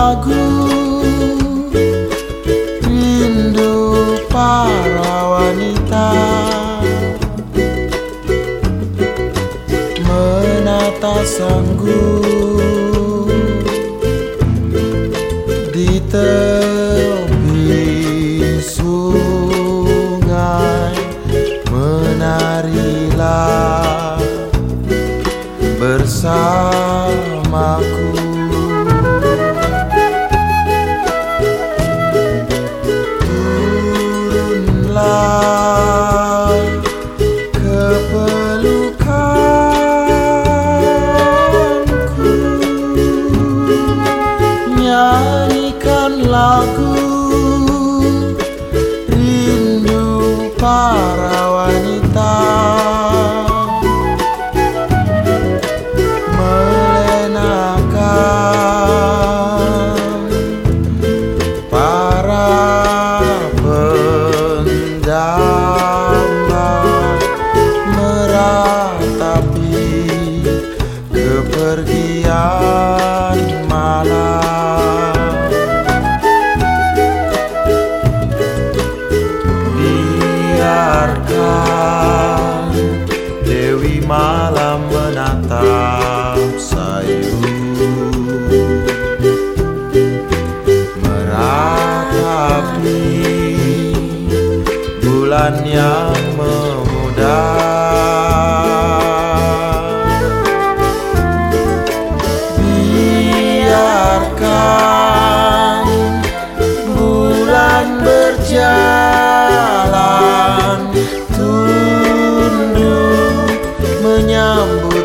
lagu rindu para wanita menata sanggup di tepi sungai. Menarilah bersamaku. Turunlah ke pelukanku, nyanyikan lagu rindu para wanita melenakan para pendamba meratapi kepergian malam. Biarkan Dewi Malam menatap sayu, meratapi bulan yang memudar. Biarkan bulan berjalan, tunduk menyambut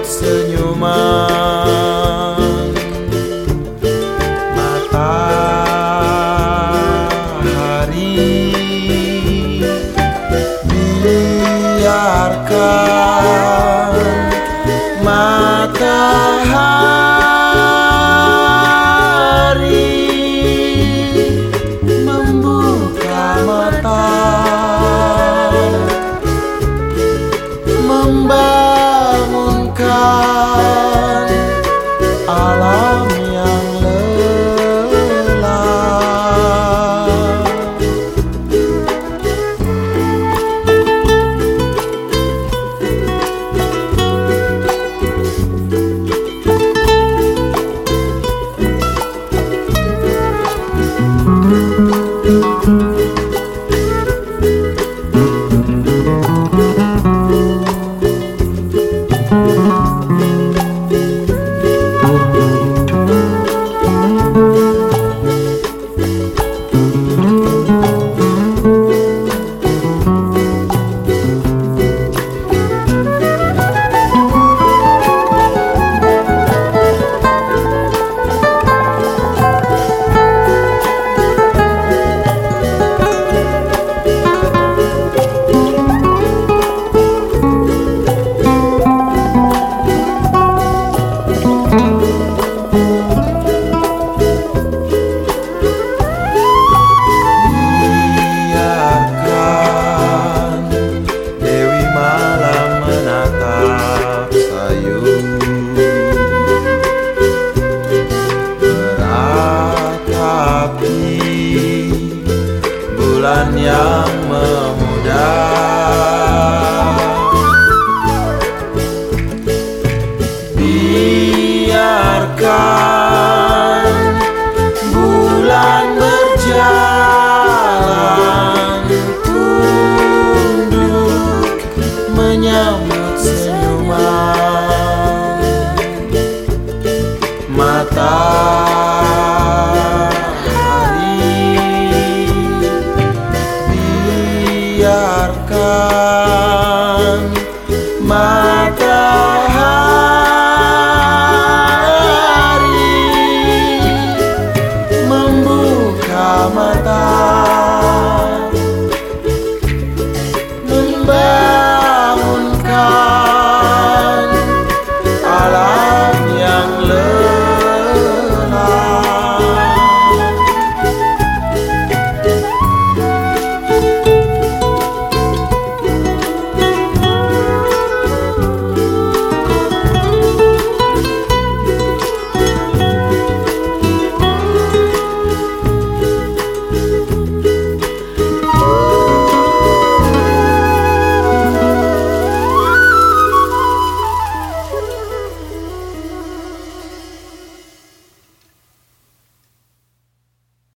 senyuman matahari. Biarkan matahari membuka mata, membangunkan alam yang lelah. Bulan yang memudar. Biarkan bulan berjalan, tunduk menyambut senyuman matahari. Biarkan